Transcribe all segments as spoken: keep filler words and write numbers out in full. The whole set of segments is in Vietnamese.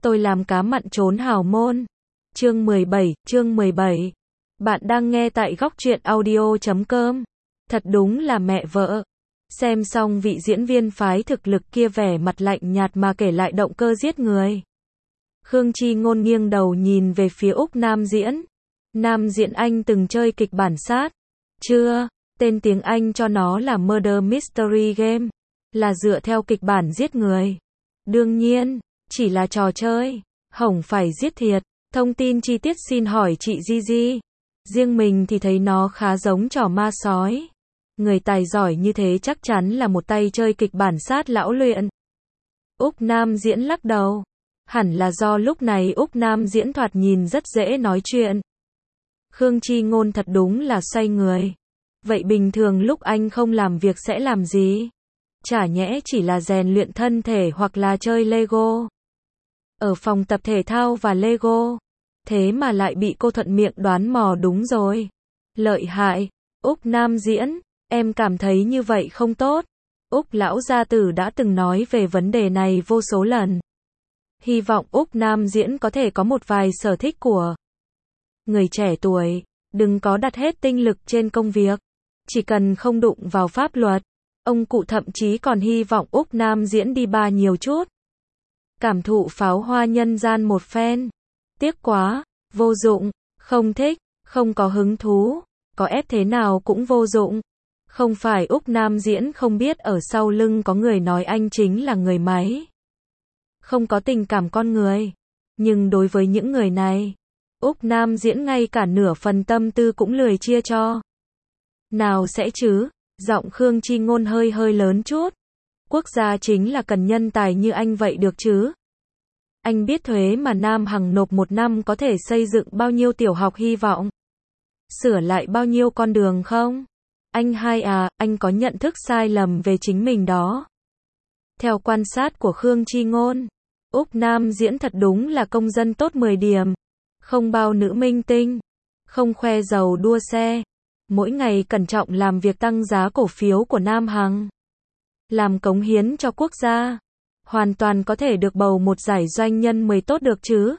Tôi làm cá mặn trốn hào môn. Chương mười bảy, chương mười bảy. Bạn đang nghe tại góc truyện audio chấm com. Thật đúng là mẹ vợ. Xem xong vị diễn viên phái thực lực kia vẻ mặt lạnh nhạt mà kể lại động cơ giết người. Khương Chi Ngôn nghiêng đầu nhìn về phía Úc Nam Diễn. Nam Diễn anh từng chơi kịch bản sát. Chưa, tên tiếng Anh cho nó là Murder Mystery Game. Là dựa theo kịch bản giết người. Đương nhiên, chỉ là trò chơi. Hổng phải giết thiệt. Thông tin chi tiết xin hỏi chị Gigi. Riêng mình thì thấy nó khá giống trò ma sói. Người tài giỏi như thế chắc chắn là một tay chơi kịch bản sát lão luyện. Úc Nam Diễn lắc đầu. Hẳn là do lúc này Úc Nam Diễn thoạt nhìn rất dễ nói chuyện. Khương Chi Ngôn thật đúng là xoay người. Vậy bình thường lúc anh không làm việc sẽ làm gì? Chả nhẽ chỉ là rèn luyện thân thể hoặc là chơi Lego. Ở phòng tập thể thao và Lego. Thế mà lại bị cô thuận miệng đoán mò đúng rồi. Lợi hại. Úc Nam Diễn, em cảm thấy như vậy không tốt. Úc lão gia tử đã từng nói về vấn đề này vô số lần. Hy vọng Úc Nam Diễn có thể có một vài sở thích của người trẻ tuổi. Đừng có đặt hết tinh lực trên công việc. Chỉ cần không đụng vào pháp luật. Ông cụ thậm chí còn hy vọng Úc Nam Diễn đi bar nhiều chút. Cảm thụ pháo hoa nhân gian một phen. Tiếc quá, vô dụng, không thích, không có hứng thú, có ép thế nào cũng vô dụng. Không phải Úc Nam Diễn không biết ở sau lưng có người nói anh chính là người máy. Không có tình cảm con người. Nhưng đối với những người này, Úc Nam Diễn ngay cả nửa phần tâm tư cũng lười chia cho. Nào sẽ chứ, giọng Khương Chi Ngôn hơi hơi lớn chút. Quốc gia chính là cần nhân tài như anh vậy được chứ. Anh biết thuế mà Nam Hằng nộp một năm có thể xây dựng bao nhiêu tiểu học hy vọng? Sửa lại bao nhiêu con đường không? Anh hai à, anh có nhận thức sai lầm về chính mình đó. Theo quan sát của Khương Chi Ngôn, Úc Nam Diễn thật đúng là công dân tốt mười điểm. Không bao nữ minh tinh. Không khoe giàu đua xe. Mỗi ngày cẩn trọng làm việc tăng giá cổ phiếu của Nam Hằng. Làm cống hiến cho quốc gia. Hoàn toàn có thể được bầu một giải doanh nhân mười tốt được chứ.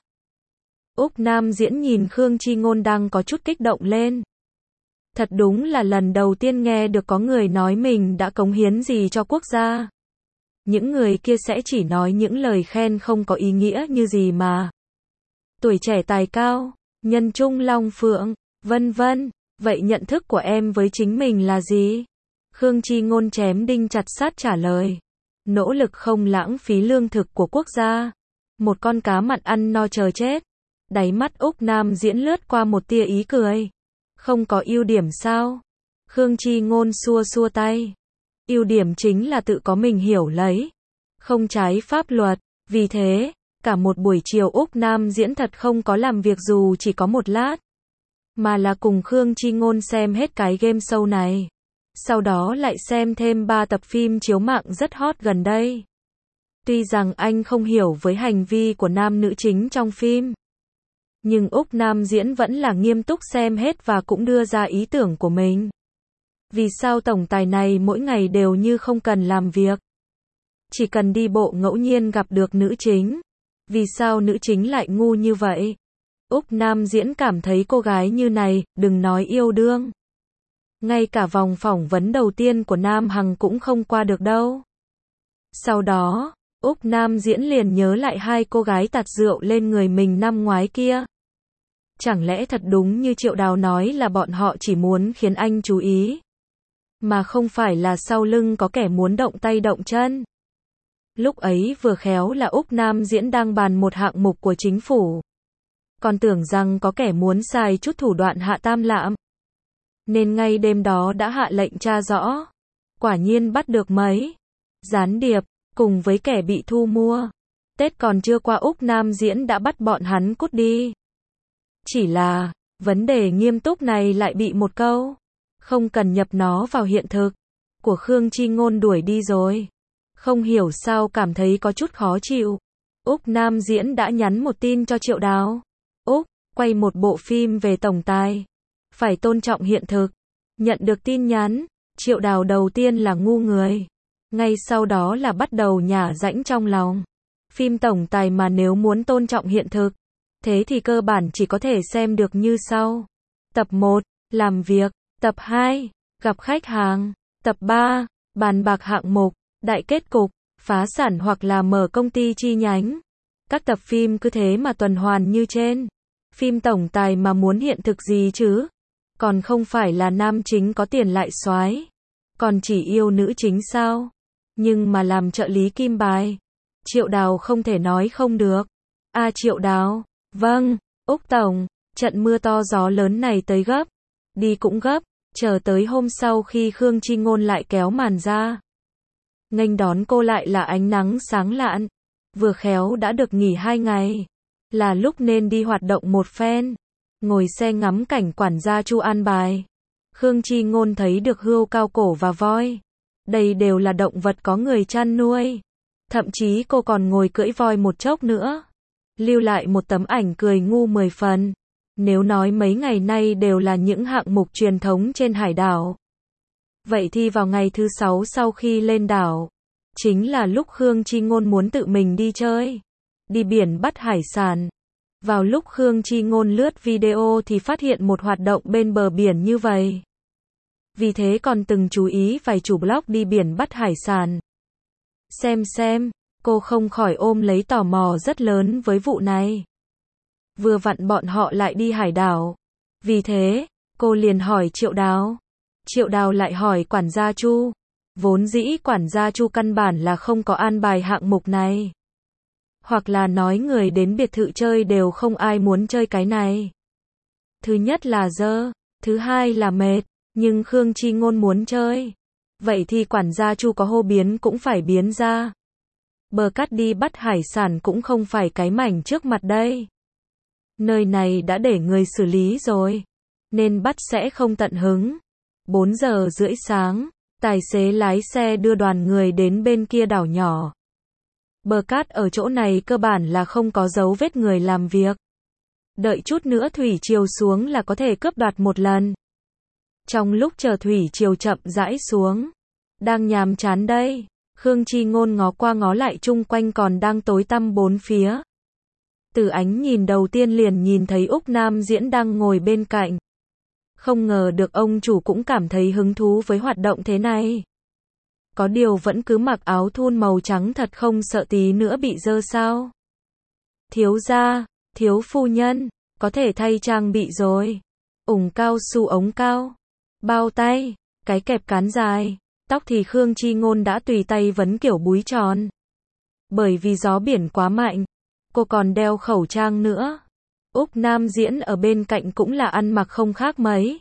Úc Nam Diễn nhìn Khương Chi Ngôn đang có chút kích động lên. Thật đúng là lần đầu tiên nghe được có người nói mình đã cống hiến gì cho quốc gia. Những người kia sẽ chỉ nói những lời khen không có ý nghĩa như gì mà. Tuổi trẻ tài cao, nhân trung long phượng, vân vân. Vậy nhận thức của em với chính mình là gì? Khương Chi Ngôn chém đinh chặt sắt trả lời. Nỗ lực không lãng phí lương thực của quốc gia. Một con cá mặn ăn no chờ chết. Đáy mắt Úc Nam Diễn lướt qua một tia ý cười. Không có ưu điểm sao? Khương Chi Ngôn xua xua tay. Ưu điểm chính là tự có mình hiểu lấy. Không trái pháp luật. Vì thế, cả một buổi chiều Úc Nam Diễn thật không có làm việc dù chỉ có một lát. Mà là cùng Khương Chi Ngôn xem hết cái game show này. Sau đó lại xem thêm ba tập phim chiếu mạng rất hot gần đây. Tuy rằng anh không hiểu với hành vi của nam nữ chính trong phim. Nhưng Úc Nam Diễn vẫn là nghiêm túc xem hết và cũng đưa ra ý tưởng của mình. Vì sao tổng tài này mỗi ngày đều như không cần làm việc? Chỉ cần đi bộ ngẫu nhiên gặp được nữ chính. Vì sao nữ chính lại ngu như vậy? Úc Nam Diễn cảm thấy cô gái như này, đừng nói yêu đương. Ngay cả vòng phỏng vấn đầu tiên của Nam Hằng cũng không qua được đâu. Sau đó, Úc Nam Diễn liền nhớ lại hai cô gái tạt rượu lên người mình năm ngoái kia. Chẳng lẽ thật đúng như Triệu Đào nói là bọn họ chỉ muốn khiến anh chú ý. Mà không phải là sau lưng có kẻ muốn động tay động chân. Lúc ấy vừa khéo là Úc Nam Diễn đang bàn một hạng mục của chính phủ. Còn tưởng rằng có kẻ muốn xài chút thủ đoạn hạ tam lạm. Nên ngay đêm đó đã hạ lệnh tra rõ. Quả nhiên bắt được mấy gián điệp, cùng với kẻ bị thu mua. Tết còn chưa qua Úc Nam Diễn đã bắt bọn hắn cút đi. Chỉ là, vấn đề nghiêm túc này lại bị một câu. Không cần nhập nó vào hiện thực. Của Khương Chi Ngôn đuổi đi rồi. Không hiểu sao cảm thấy có chút khó chịu. Úc Nam Diễn đã nhắn một tin cho Triệu Đào. Úc, quay một bộ phim về tổng tài. Phải tôn trọng hiện thực. Nhận được tin nhắn, Triệu Đào đầu tiên là ngu người. Ngay sau đó là bắt đầu nhả rãnh trong lòng. Phim tổng tài mà nếu muốn tôn trọng hiện thực, thế thì cơ bản chỉ có thể xem được như sau. Tập một, làm việc. Tập hai, gặp khách hàng. Tập ba, bàn bạc hạng mục, đại kết cục, phá sản hoặc là mở công ty chi nhánh. Các tập phim cứ thế mà tuần hoàn như trên. Phim tổng tài mà muốn hiện thực gì chứ? Còn không phải là nam chính có tiền lại soái, còn chỉ yêu nữ chính sao? Nhưng mà làm trợ lý kim bài, Triệu Đào không thể nói không được. A à, Triệu Đào, vâng, Úc Tổng, trận mưa to gió lớn này tới gấp, đi cũng gấp, chờ tới hôm sau khi Khương Chi Ngôn lại kéo màn ra. Nghênh đón cô lại là ánh nắng sáng lạn, vừa khéo đã được nghỉ hai ngày, là lúc nên đi hoạt động một phen, ngồi xe ngắm cảnh quản gia Chu an bài. Khương Chi Ngôn thấy được hươu cao cổ và voi, đây đều là động vật có người chăn nuôi. Thậm chí cô còn ngồi cưỡi voi một chốc nữa, lưu lại một tấm ảnh cười ngu mười phần. Nếu nói mấy ngày nay đều là những hạng mục truyền thống trên hải đảo, vậy thì vào ngày thứ sáu sau khi lên đảo, chính là lúc Khương Chi Ngôn muốn tự mình đi chơi, đi biển bắt hải sản. Vào lúc Khương Chi Ngôn lướt video thì phát hiện một hoạt động bên bờ biển như vậy. Vì thế còn từng chú ý vài chủ blog đi biển bắt hải sản. Xem xem, cô không khỏi ôm lấy tò mò rất lớn với vụ này. Vừa vặn bọn họ lại đi hải đảo. Vì thế, cô liền hỏi Triệu Đào. Triệu Đào lại hỏi quản gia Chu. Vốn dĩ quản gia Chu căn bản là không có an bài hạng mục này. Hoặc là nói người đến biệt thự chơi đều không ai muốn chơi cái này. Thứ nhất là dơ, thứ hai là mệt, nhưng Khương Chi Ngôn muốn chơi. Vậy thì quản gia Chu có hô biến cũng phải biến ra. Bờ cát đi bắt hải sản cũng không phải cái mảnh trước mặt đây. Nơi này đã để người xử lý rồi, nên bắt sẽ không tận hứng. bốn giờ rưỡi sáng, tài xế lái xe đưa đoàn người đến bên kia đảo nhỏ. Bờ cát ở chỗ này cơ bản là không có dấu vết người làm việc. Đợi chút nữa thủy triều xuống là có thể cướp đoạt một lần. Trong lúc chờ thủy triều chậm rãi xuống, đang nhàm chán đây, Khương Chi Ngôn ngó qua ngó lại chung quanh còn đang tối tăm bốn phía. Từ ánh nhìn đầu tiên liền nhìn thấy Úc Nam Diễn đang ngồi bên cạnh. Không ngờ được ông chủ cũng cảm thấy hứng thú với hoạt động thế này. Có điều vẫn cứ mặc áo thun màu trắng thật không sợ tí nữa bị dơ sao. Thiếu gia, thiếu phu nhân, có thể thay trang bị rồi. Ủng cao su ống cao, bao tay, cái kẹp cán dài, tóc thì Khương Chi Ngôn đã tùy tay vấn kiểu búi tròn. Bởi vì gió biển quá mạnh, cô còn đeo khẩu trang nữa. Úc Nam Diễn ở bên cạnh cũng là ăn mặc không khác mấy.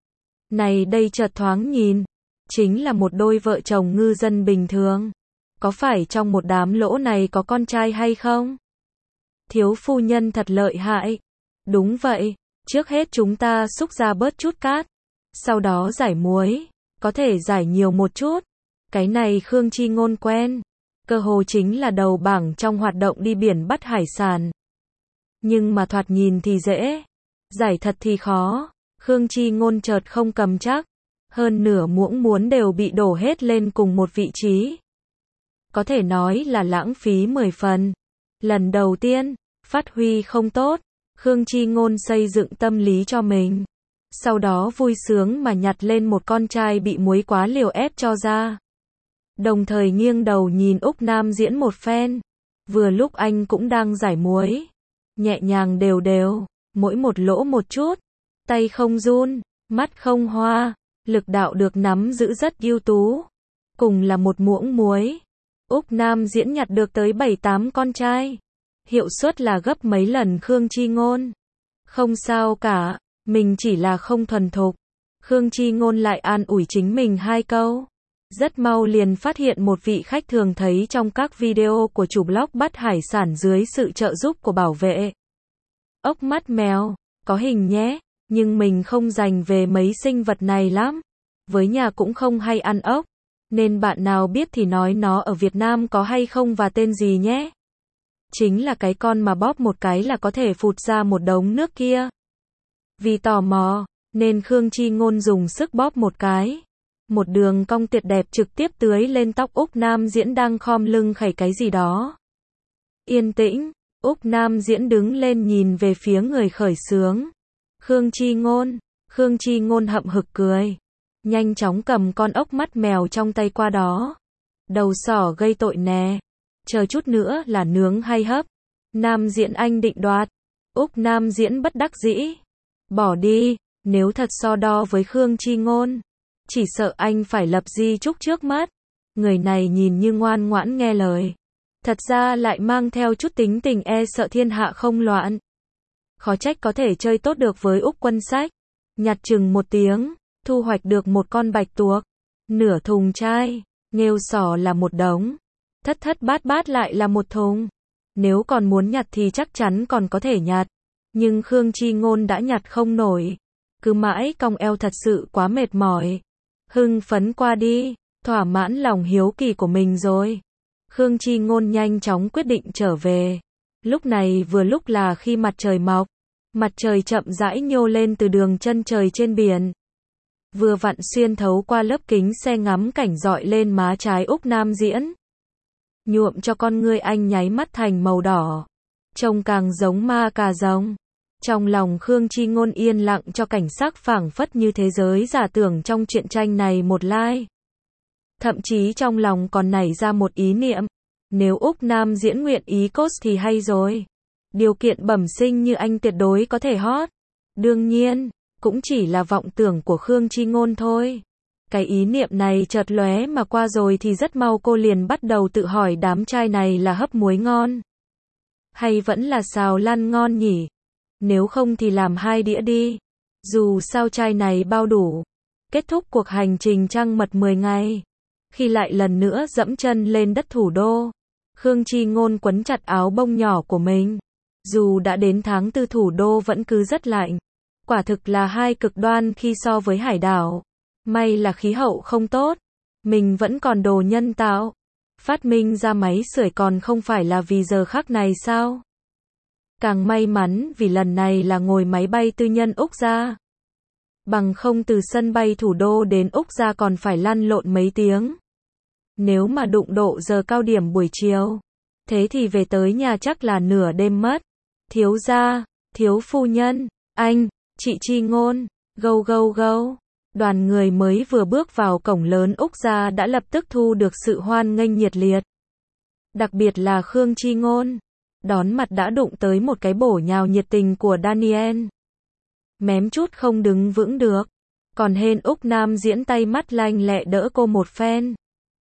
Này đây chợt thoáng nhìn, chính là một đôi vợ chồng ngư dân bình thường. Có phải trong một đám lỗ này có con trai hay không? Thiếu phu nhân thật lợi hại. Đúng vậy, trước hết chúng ta xúc ra bớt chút cát, sau đó giải muối, có thể giải nhiều một chút. Cái này Khương Chi Ngôn quen, cơ hồ chính là đầu bảng trong hoạt động đi biển bắt hải sản. Nhưng mà thoạt nhìn thì dễ, giải thật thì khó. Khương Chi Ngôn chợt không cầm chắc, hơn nửa muỗng muốn đều bị đổ hết lên cùng một vị trí. Có thể nói là lãng phí mười phần. Lần đầu tiên, phát huy không tốt, Khương Chi Ngôn xây dựng tâm lý cho mình. Sau đó vui sướng mà nhặt lên một con trai bị muối quá liều ép cho ra. Đồng thời nghiêng đầu nhìn Úc Nam Diễn một phen. Vừa lúc anh cũng đang giải muối. Nhẹ nhàng đều đều, mỗi một lỗ một chút. Tay không run, mắt không hoa, lực đạo được nắm giữ rất ưu tú. Cùng là một muỗng muối, Úc Nam Diễn nhặt được tới bảy tám con trai. Hiệu suất là gấp mấy lần Khương Chi Ngôn. Không sao cả, mình chỉ là không thuần thục. Khương Chi Ngôn lại an ủi chính mình hai câu. Rất mau liền phát hiện một vị khách thường thấy trong các video của chủ blog bắt hải sản dưới sự trợ giúp của bảo vệ. Ốc mắt mèo, có hình nhé, nhưng mình không dành về mấy sinh vật này lắm. Với nhà cũng không hay ăn ốc, nên bạn nào biết thì nói nó ở Việt Nam có hay không và tên gì nhé. Chính là cái con mà bóp một cái là có thể phụt ra một đống nước kia. Vì tò mò, nên Khương Chi Ngôn dùng sức bóp một cái. Một đường cong tuyệt đẹp trực tiếp tưới lên tóc Úc Nam Diễn đang khom lưng khẩy cái gì đó. Yên tĩnh, Úc Nam Diễn đứng lên nhìn về phía người khởi xướng. Khương Chi Ngôn. Khương Chi Ngôn hậm hực cười. Nhanh chóng cầm con ốc mắt mèo trong tay qua đó. Đầu sỏ gây tội nè. Chờ chút nữa là nướng hay hấp? Nam Diễn anh định đoạt. Úc Nam Diễn bất đắc dĩ. Bỏ đi, nếu thật so đo với Khương Chi Ngôn. Chỉ sợ anh phải lập di chúc trước mắt. Người này nhìn như ngoan ngoãn nghe lời. Thật ra lại mang theo chút tính tình e sợ thiên hạ không loạn. Khó trách có thể chơi tốt được với Úc Quân Sách. Nhặt chừng một tiếng, thu hoạch được một con bạch tuộc. Nửa thùng chai, nghêu sò là một đống. Thất thất bát bát lại là một thùng. Nếu còn muốn nhặt thì chắc chắn còn có thể nhặt. Nhưng Khương Chi Ngôn đã nhặt không nổi. Cứ mãi cong eo thật sự quá mệt mỏi. Hưng phấn qua đi, thỏa mãn lòng hiếu kỳ của mình rồi. Khương Chi Ngôn nhanh chóng quyết định trở về. Lúc này vừa lúc là khi mặt trời mọc. Mặt trời chậm rãi nhô lên từ đường chân trời trên biển. Vừa vặn xuyên thấu qua lớp kính xe ngắm cảnh rọi lên má trái Úc Nam Diễn. Nhuộm cho con ngươi anh nháy mắt thành màu đỏ. Trông càng giống ma cà rồng. Trong lòng Khương Chi Ngôn yên lặng cho cảnh sắc phảng phất như thế giới giả tưởng trong truyện tranh này một lai. Thậm chí trong lòng còn nảy ra một ý niệm. Nếu Úc Nam Diễn nguyện ý cos thì hay rồi. Điều kiện bẩm sinh như anh tuyệt đối có thể hot. Đương nhiên, cũng chỉ là vọng tưởng của Khương Chi Ngôn thôi. Cái ý niệm này chợt lóe mà qua rồi thì rất mau cô liền bắt đầu tự hỏi đám trai này là hấp muối ngon. Hay vẫn là xào lăn ngon nhỉ? Nếu không thì làm hai đĩa đi. Dù sao trai này bao đủ. Kết thúc cuộc hành trình trăng mật mười ngày. Khi lại lần nữa dẫm chân lên đất thủ đô. Khương Chi Ngôn quấn chặt áo bông nhỏ của mình. Dù đã đến tháng tư thủ đô vẫn cứ rất lạnh. Quả thực là hai cực đoan khi so với hải đảo. May là khí hậu không tốt. Mình vẫn còn đồ nhân tạo. Phát minh ra máy sưởi còn không phải là vì giờ khắc này sao? Càng may mắn vì lần này là ngồi máy bay tư nhân Úc ra. Bằng không từ sân bay thủ đô đến Úc ra còn phải lăn lộn mấy tiếng. Nếu mà đụng độ giờ cao điểm buổi chiều. Thế thì về tới nhà chắc là nửa đêm mất. Thiếu gia, thiếu phu nhân, anh, chị Chi Ngôn, gâu gâu gâu. Đoàn người mới vừa bước vào cổng lớn Úc ra đã lập tức thu được sự hoan nghênh nhiệt liệt. Đặc biệt là Khương Chi Ngôn. Đón mặt đã đụng tới một cái bổ nhào nhiệt tình của Daniel. Mém chút không đứng vững được. Còn hên Úc Nam Diễn tay mắt lanh lẹ đỡ cô một phen.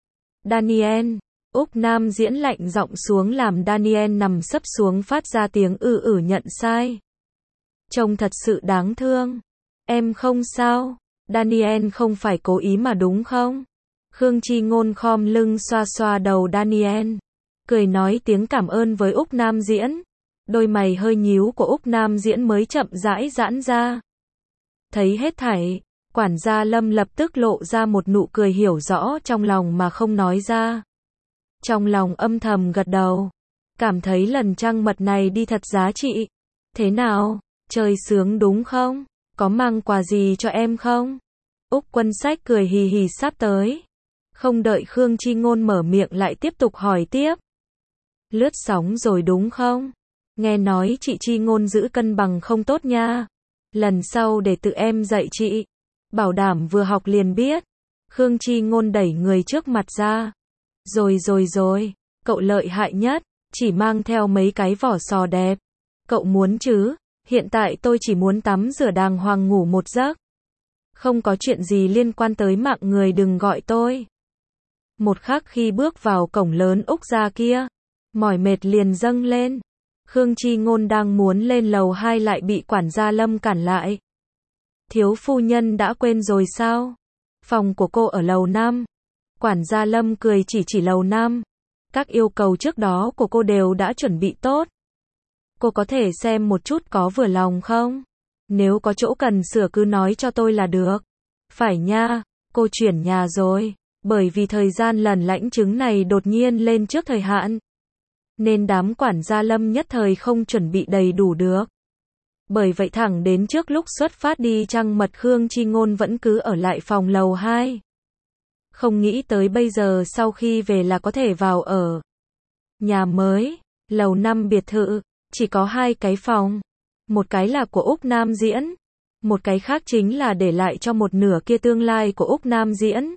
Daniel. Úc Nam Diễn lạnh giọng xuống làm Daniel nằm sấp xuống phát ra tiếng ư ử nhận sai. Trông thật sự đáng thương. Em không sao. Daniel không phải cố ý mà đúng không? Khương Chi Ngôn khom lưng xoa xoa đầu Daniel. Cười nói tiếng cảm ơn với Úc Nam Diễn. Đôi mày hơi nhíu của Úc Nam Diễn mới chậm rãi giãn ra. Thấy hết thảy, quản gia Lâm lập tức lộ ra một nụ cười hiểu rõ trong lòng mà không nói ra. Trong lòng âm thầm gật đầu. Cảm thấy lần trăng mật này đi thật giá trị. Thế nào? Chơi sướng đúng không? Có mang quà gì cho em không? Úc Quân Sách cười hì hì sắp tới. Không đợi Khương Chi Ngôn mở miệng lại tiếp tục hỏi tiếp. Lướt sóng rồi đúng không? Nghe nói chị Chi Ngôn giữ cân bằng không tốt nha. Lần sau để tự em dạy chị. Bảo đảm vừa học liền biết. Khương Chi Ngôn đẩy người trước mặt ra. Rồi rồi rồi, cậu lợi hại nhất, chỉ mang theo mấy cái vỏ sò đẹp. Cậu muốn chứ? Hiện tại tôi chỉ muốn tắm rửa đàng hoàng ngủ một giấc. Không có chuyện gì liên quan tới mạng người đừng gọi tôi. Một khắc khi bước vào cổng lớn Úc ra kia, mỏi mệt liền dâng lên. Khương Chi Ngôn đang muốn lên lầu hai lại bị quản gia Lâm cản lại. Thiếu phu nhân đã quên rồi sao? Phòng của cô ở lầu năm. Quản gia Lâm cười chỉ chỉ lầu năm. Các yêu cầu trước đó của cô đều đã chuẩn bị tốt. Cô có thể xem một chút có vừa lòng không? Nếu có chỗ cần sửa cứ nói cho tôi là được. Phải nha, cô chuyển nhà rồi. Bởi vì thời gian lần lãnh chứng này đột nhiên lên trước thời hạn. Nên đám quản gia Lâm nhất thời không chuẩn bị đầy đủ được. Bởi vậy thẳng đến trước lúc xuất phát đi trăng mật Khương Chi Ngôn vẫn cứ ở lại phòng lầu hai. Không nghĩ tới bây giờ sau khi về là có thể vào ở nhà mới. Lầu năm biệt thự, chỉ có hai cái phòng. Một cái là của Úc Nam Diễn. Một cái khác chính là để lại cho một nửa kia tương lai của Úc Nam Diễn.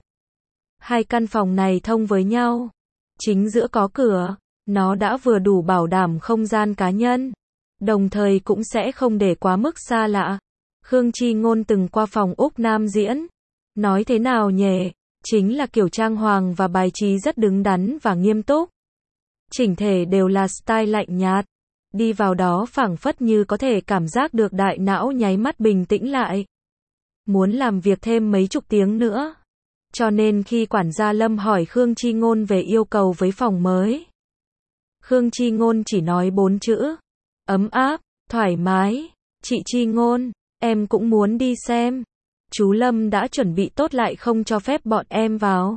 Hai căn phòng này thông với nhau. Chính giữa có cửa. Nó đã vừa đủ bảo đảm không gian cá nhân. Đồng thời cũng sẽ không để quá mức xa lạ. Khương Chi Ngôn từng qua phòng Úc Nam Diễn. Nói thế nào nhỉ? Chính là kiểu trang hoàng và bài trí rất đứng đắn và nghiêm túc. Chỉnh thể đều là style lạnh nhạt. Đi vào đó phảng phất như có thể cảm giác được đại não nháy mắt bình tĩnh lại. Muốn làm việc thêm mấy chục tiếng nữa. Cho nên khi quản gia Lâm hỏi Khương Chi Ngôn về yêu cầu với phòng mới, Khương Chi Ngôn chỉ nói bốn chữ. Ấm áp, thoải mái. Chị Chi Ngôn, em cũng muốn đi xem. Chú Lâm đã chuẩn bị tốt lại không cho phép bọn em vào.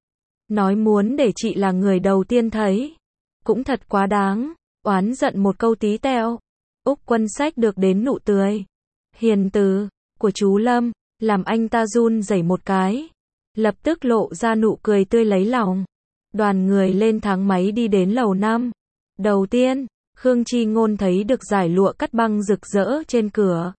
Nói muốn để chị là người đầu tiên thấy. Cũng thật quá đáng. Oán giận một câu tí tẹo. Úc Quân Sách được đến nụ tươi hiền từ của chú Lâm, làm anh ta run rẩy một cái. Lập tức lộ ra nụ cười tươi lấy lòng. Đoàn người lên thang máy đi đến lầu năm. Đầu tiên, Khương Chi Ngôn thấy được dải lụa cắt băng rực rỡ trên cửa.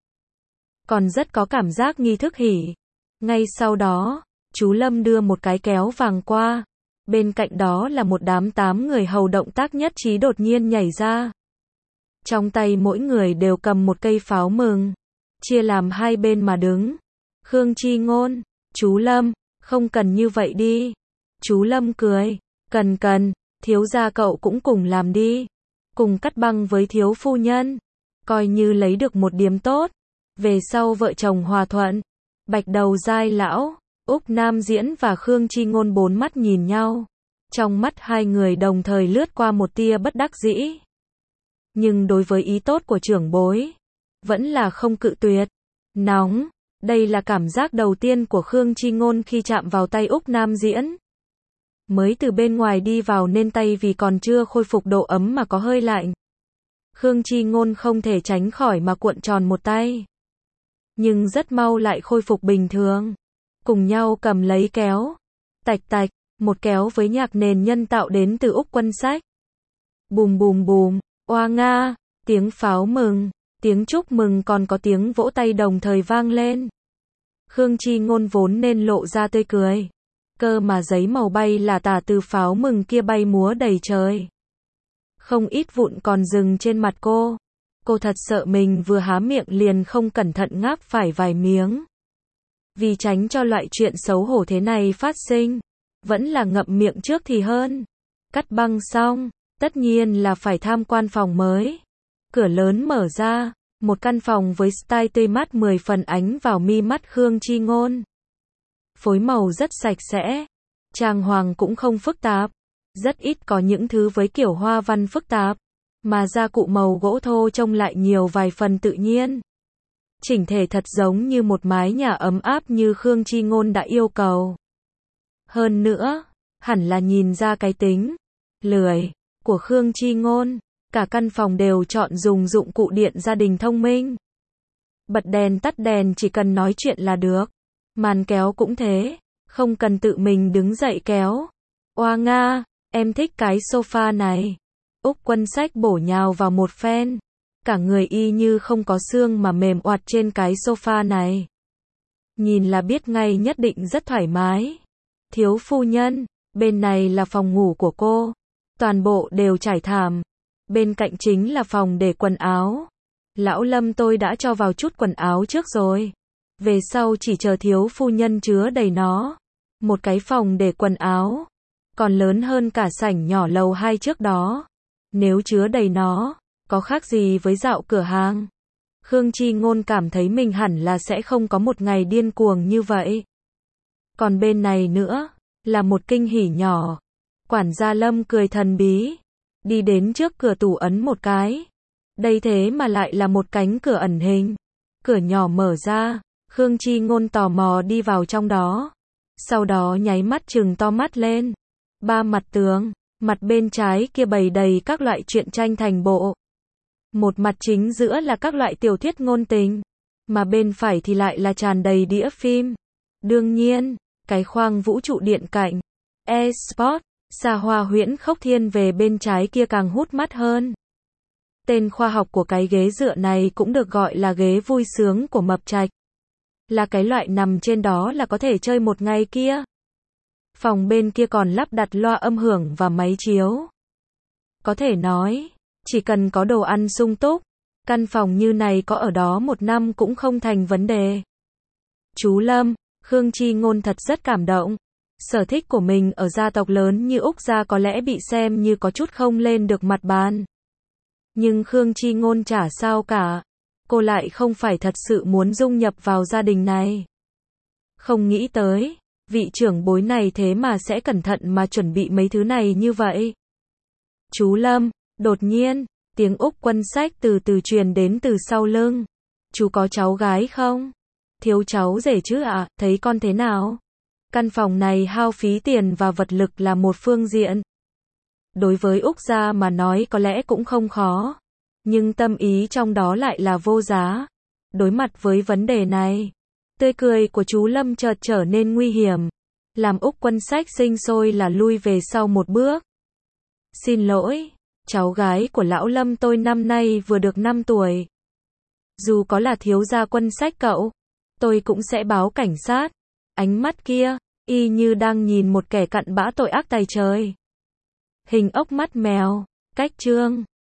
Còn rất có cảm giác nghi thức hỉ. Ngay sau đó, chú Lâm đưa một cái kéo vàng qua. Bên cạnh đó là một đám tám người hầu động tác nhất trí đột nhiên nhảy ra. Trong tay mỗi người đều cầm một cây pháo mừng. Chia làm hai bên mà đứng. Khương Chi Ngôn, chú Lâm, không cần như vậy đi. Chú Lâm cười. Cần cần, thiếu gia cậu cũng cùng làm đi. Cùng cắt băng với thiếu phu nhân. Coi như lấy được một điểm tốt. Về sau vợ chồng hòa thuận. Bạch đầu giai lão, Úc Nam Diễn và Khương Chi Ngôn bốn mắt nhìn nhau. Trong mắt hai người đồng thời lướt qua một tia bất đắc dĩ. Nhưng đối với ý tốt của trưởng bối, vẫn là không cự tuyệt. Nóng, đây là cảm giác đầu tiên của Khương Chi Ngôn khi chạm vào tay Úc Nam Diễn. Mới từ bên ngoài đi vào nên tay vì còn chưa khôi phục độ ấm mà có hơi lạnh. Khương Chi Ngôn không thể tránh khỏi mà cuộn tròn một tay. Nhưng rất mau lại khôi phục bình thường. Cùng nhau cầm lấy kéo. Tạch tạch, một kéo với nhạc nền nhân tạo đến từ Úc Quân Sách. Bùm bùm bùm, oa nga, tiếng pháo mừng, tiếng chúc mừng còn có tiếng vỗ tay đồng thời vang lên. Khương Chi Ngôn vốn nên lộ ra tươi cười. Cơ mà giấy màu bay là tả từ pháo mừng kia bay múa đầy trời. Không ít vụn còn dừng trên mặt cô. Cô thật sợ mình vừa há miệng liền không cẩn thận ngáp phải vài miếng. Vì tránh cho loại chuyện xấu hổ thế này phát sinh, vẫn là ngậm miệng trước thì hơn. Cắt băng xong, tất nhiên là phải tham quan phòng mới. Cửa lớn mở ra, một căn phòng với style tươi mát mười phần ánh vào mi mắt Khương Chi Ngôn. Phối màu rất sạch sẽ, trang hoàng cũng không phức tạp, rất ít có những thứ với kiểu hoa văn phức tạp, mà gia cụ màu gỗ thô trông lại nhiều vài phần tự nhiên. Chỉnh thể thật giống như một mái nhà ấm áp như Khương Chi Ngôn đã yêu cầu. Hơn nữa, hẳn là nhìn ra cái tính lười của Khương Chi Ngôn, cả căn phòng đều chọn dùng dụng cụ điện gia đình thông minh. Bật đèn tắt đèn chỉ cần nói chuyện là được. Màn kéo cũng thế, không cần tự mình đứng dậy kéo. Oa nga, em thích cái sofa này. Úc Quân Sách bổ nhào vào một phen. Cả người y như không có xương mà mềm oặt trên cái sofa này. Nhìn là biết ngay nhất định rất thoải mái. Thiếu phu nhân, bên này là phòng ngủ của cô. Toàn bộ đều trải thảm. Bên cạnh chính là phòng để quần áo. Lão Lâm tôi đã cho vào chút quần áo trước rồi. Về sau chỉ chờ thiếu phu nhân chứa đầy nó. Một cái phòng để quần áo. Còn lớn hơn cả sảnh nhỏ lầu hai trước đó. Nếu chứa đầy nó, có khác gì với dạo cửa hàng. Khương Chi Ngôn cảm thấy mình hẳn là sẽ không có một ngày điên cuồng như vậy. Còn bên này nữa, là một kinh hỉ nhỏ. Quản gia Lâm cười thần bí. Đi đến trước cửa tủ ấn một cái. Đây thế mà lại là một cánh cửa ẩn hình. Cửa nhỏ mở ra, Khương Chi Ngôn tò mò đi vào trong đó. Sau đó nháy mắt trừng to mắt lên. Ba mặt tường, mặt bên trái kia bày đầy các loại truyện tranh thành bộ. Một mặt chính giữa là các loại tiểu thuyết ngôn tình, mà bên phải thì lại là tràn đầy đĩa phim. Đương nhiên, cái khoang vũ trụ điện cạnh, e-sport, Xa hoa huyễn khốc thiên về bên trái kia càng hút mắt hơn. Tên khoa học của cái ghế dựa này cũng được gọi là ghế vui sướng của Mập Trạch. Là cái loại nằm trên đó là có thể chơi một ngày kia. Phòng bên kia còn lắp đặt loa âm hưởng và máy chiếu. Có thể nói, chỉ cần có đồ ăn sung túc, căn phòng như này có ở đó một năm cũng không thành vấn đề. Chú Lâm, Khương Chi Ngôn thật rất cảm động. Sở thích của mình ở gia tộc lớn như Úc gia có lẽ bị xem như có chút không lên được mặt bàn. Nhưng Khương Chi Ngôn chả sao cả. Cô lại không phải thật sự muốn dung nhập vào gia đình này. Không nghĩ tới, vị trưởng bối này thế mà sẽ cẩn thận mà chuẩn bị mấy thứ này như vậy. Chú Lâm, đột nhiên, tiếng Úc Quân Sách từ từ truyền đến từ sau lưng. Chú có cháu gái không? Thiếu cháu rể chứ ạ, thấy con thế nào? Căn phòng này hao phí tiền và vật lực là một phương diện. Đối với Úc gia mà nói có lẽ cũng không khó. Nhưng tâm ý trong đó lại là vô giá. Đối mặt với vấn đề này, tươi cười của chú Lâm chợt trở nên nguy hiểm. Làm Úc Quân Sách sinh sôi là lui về sau một bước. Xin lỗi, cháu gái của lão Lâm tôi năm nay vừa được năm tuổi. Dù có là thiếu gia Quân Sách cậu, tôi cũng sẽ báo cảnh sát. Ánh mắt kia, y như đang nhìn một kẻ cặn bã tội ác tày trời. Hình ốc mắt mèo, cách chương.